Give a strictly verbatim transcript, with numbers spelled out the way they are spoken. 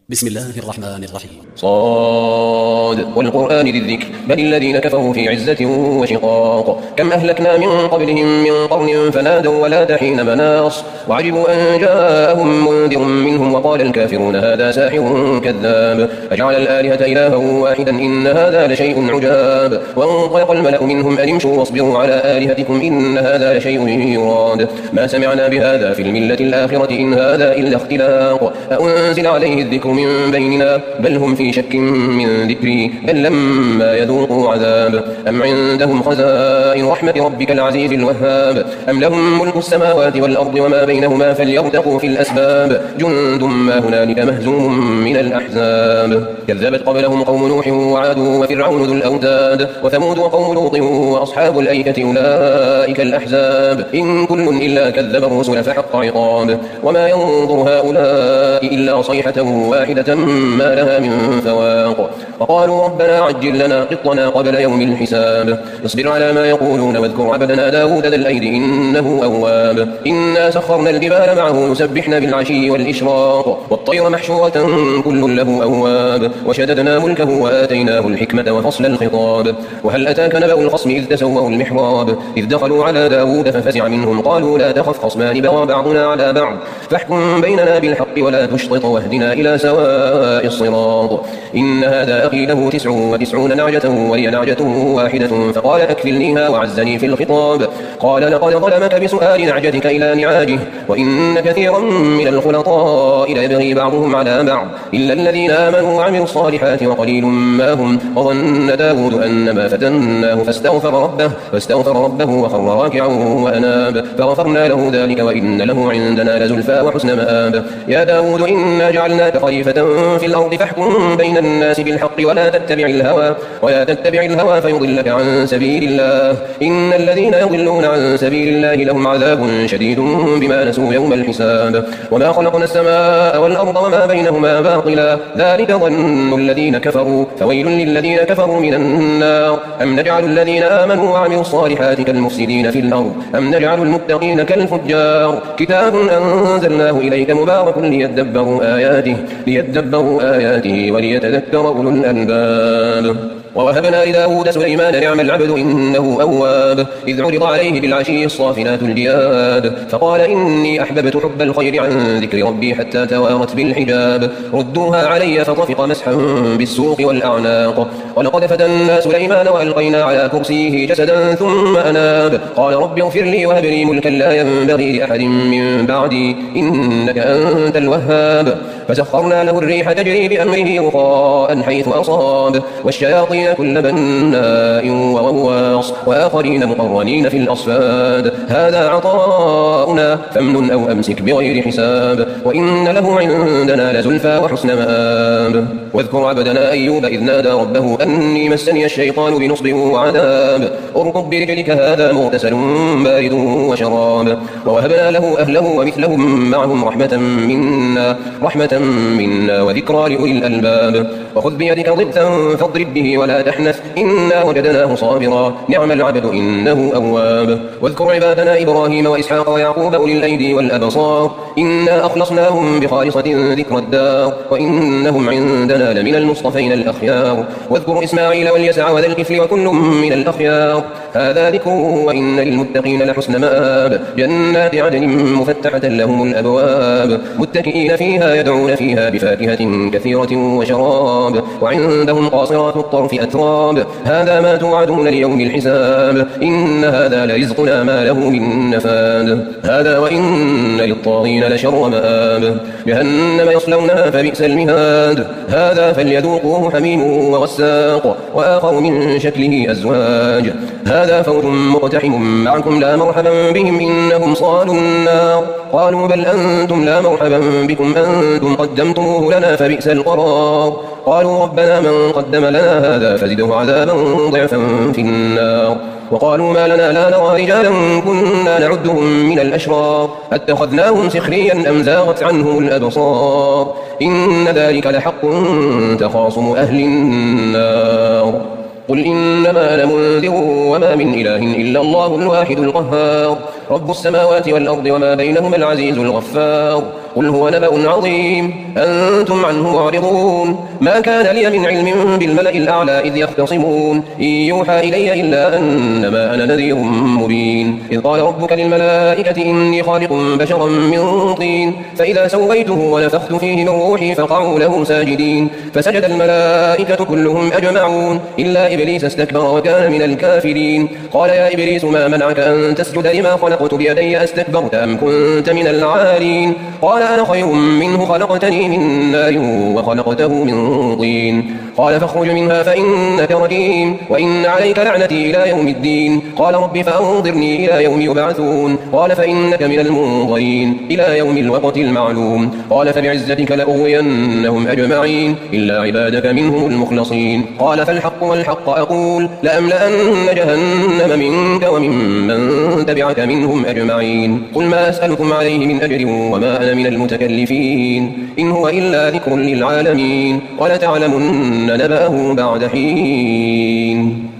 بسم الله الرحمن الرحيم. صاد والقرآن ذي الذكر بل الذين كفروا في عزة وشقاق كم أهلكنا من قبلهم من قرن فنادوا ولا حين مناص وعجبوا أن جاءهم منذر منهم وقال الكافرون هذا ساحر كذاب أجعل الآلهة إلها واحدا إن هذا لشيء عجاب وانطلق الملأ منهم أن امشوا واصبروا على آلهتكم إن هذا لشيء يراد ما سمعنا بهذا في الملة الآخرة إن هذا إلا اختلاق أأنزل عليه الذكر من بيننا بل هم في شك من ذكري بل لما يذوقوا عذاب أم عندهم خزائن رحمة ربك العزيز الوهاب أم لهم ملك السماوات والأرض وما بينهما فليرتقوا في الأسباب جند ما هنالك مهزوم من الأحزاب كذبت قبلهم قوم نوح وعاد وفرعون ذو الأوتاد وثمود وقوم لوط وأصحاب الأيكة أولئك الأحزاب إن كل إلا كذب الرسل فحق عقاب وما ينظر هؤلاء إلا صيحة واحدة ما لها من فواق وقالوا ربنا عجل لنا قطنا قبل يوم الحساب اصبر على ما يقولون واذكر عبدنا داود ذا الأيد إنه أواب إنا سخرنا الجبال معه يسبحن بالعشي والإشراق والطير محشورة كل له أواب وشددنا ملكه وآتيناه الحكمة وفصل الخطاب وهل أتاك نبأ الخصم إذ تسووا المحراب إذ دخلوا على داود ففزع منهم قالوا لا تخف خصمان بغى بعضنا على بعض فاحكم بيننا بالحق ولا تشطط واهدنا إلى سواء الصراط إن هذا أخي له تسع وتسعون نعجة ولي نعجة واحدة فقال أكفلنيها وعزني في الخطاب قال لقد ظلمك بسؤال نعجتك إلى نعاجه وإن كثيرا من الخلطاء ليبغي بعضهم على بعض إلا الذين آمنوا وعملوا الصالحات وقليل ما هم وظن داود أنما فتناه فاستغفر ربه فاستغفر ربه وخر راكعا وأناب فغفرنا له ذلك وإن له عندنا لزلفى وحسن مآب يا داود إنا جعلناك خليفة في الأرض فاحكم بين الناس بالحق ولا تتبع الهوى ولا تتبع الهوى فيضلك عن سبيل الله إن الذين يضلون عن سبيل الله لهم عذاب شديد بما نسوا يوم الحساب وما خلقنا السماء والأرض وما بينهما باطلا ذلك ظن الذين كفروا فويل للذين كفروا من النار أم نجعل الذين آمنوا وعملوا الصالحات كالمفسدين في الأرض أم نجعل المتقين كالفجار كتاب أنزلناه إليك مبارك ليدبروا آياته ليدبروا آياته وليتذكر أولو الألباب ووهبنا لداود سليمان نعم العبد إنه أواب إذ عرض عليه بالعشي الصافنات الجياد فقال إني أحببت حب الخير عن ذكر ربي حتى توارت بالحجاب ردوها علي فطفق مسحا بالسوق والأعناق ولقد فتنا سليمان وألقينا على كرسيه جسدا ثم أناب قال رب اغفر لي وهب لي ملكا لا ينبغي لأحد من بعدي إنك أنت الوهاب فسخرنا له الريح تجري بأمره رخاء حيث أصاب والشياطين كل بناء وغواص وآخرين مقرنين في الأصفاد هذا عطاؤنا فامنن أو أمسك بغير حساب وإن له عندنا لزلفى وحسن مآب واذكر عبدنا أيوب إذ نادى ربه أني مسني الشيطان بنصب وعذاب اركض برجلك هذا مغتسل بارد وشراب ووهبنا له أهله ومثلهم معهم رحمة منا رحمة منا وذكرى لأولي الألباب وخذ بيدك ضغثا فاضرب به ولا تحنث إنا وجدناه صابرا نعم العبد إنه أواب واذكر عبادنا إبراهيم وإسحاق ويعقوب أولي الأيدي والأبصار إنا أخلصناهم بخالصة ذكر الدار وإنهم عندنا لمن المصطفين الأخيار واذكر إسماعيل واليسع وذا الكفل وكل من الأخيار هذا ذكر وإن للمتقين لحسن مآب جنات عدن مفتحة لهم الأبواب متكئين فيها يدعون فيها بفاكهة كثيرة وشراب وعندهم قاصرات الطرف أتراب هذا ما توعدون ليوم الحساب إن هذا لرزقنا ما له من نفاد هذا وإن للطاغين لشر مآب جهنم يصلونها فبئس المهاد هذا فليذوقوه حميم وغساق وآخر من شكله أزواج هذا فوج مقتحم معكم لا مرحبا بهم إنهم صالوا النار قالوا بل أنتم لا مرحبا بكم أنتم قدمتموه لنا فبئس القرار قالوا ربنا من قدم لنا هذا فزده عذابا ضعفا في النار وقالوا ما لنا لا نرى رجالا كنا نعدهم من الأشرار اتخذناهم سخريا أم زاغت عنهم الأبصار إن ذلك لحق تخاصم أهل النار قل إنما أنا منذر وما من إله إلا الله الواحد القهار رب السماوات والأرض وما بينهما العزيز الغفار قل هو نبأ عظيم أنتم عنه معرضون ما كان لي من علم بالملأ الأعلى إذ يختصمون إن يوحى إلي إلا أنما أنا نذير مبين إذ قال ربك للملائكة إني خالق بشرا من طين فإذا سويته ونفخت فيه من روحي فقعوا له ساجدين فسجد الملائكة كلهم أجمعون إلا إبليس استكبر وكان من الكافرين قال يا إبليس ما منعك أن تسجد لما خلقت بيدي أستكبرت أم كنت من العالين قال أنا خير منه خلقتني من نار وخلقته من طين قال فاخرج منها فإنك رجيم وإن عليك لعنتي إلى يوم الدين قال رب فأنظرني إلى يوم يبعثون قال فإنك من المنظرين إلى يوم الوقت المعلوم قال فبعزتك لأغوينهم أجمعين إلا عبادك منهم المخلصين قال فالحق والحق أقول لأملأن جهنم منك وممن تبعك منهم أجمعين قل ما أسألكم عليه من أجر وما أنا من المتكلفين إن هو إلا ذكر للعالمين ولتعلمن نبأه بعد حين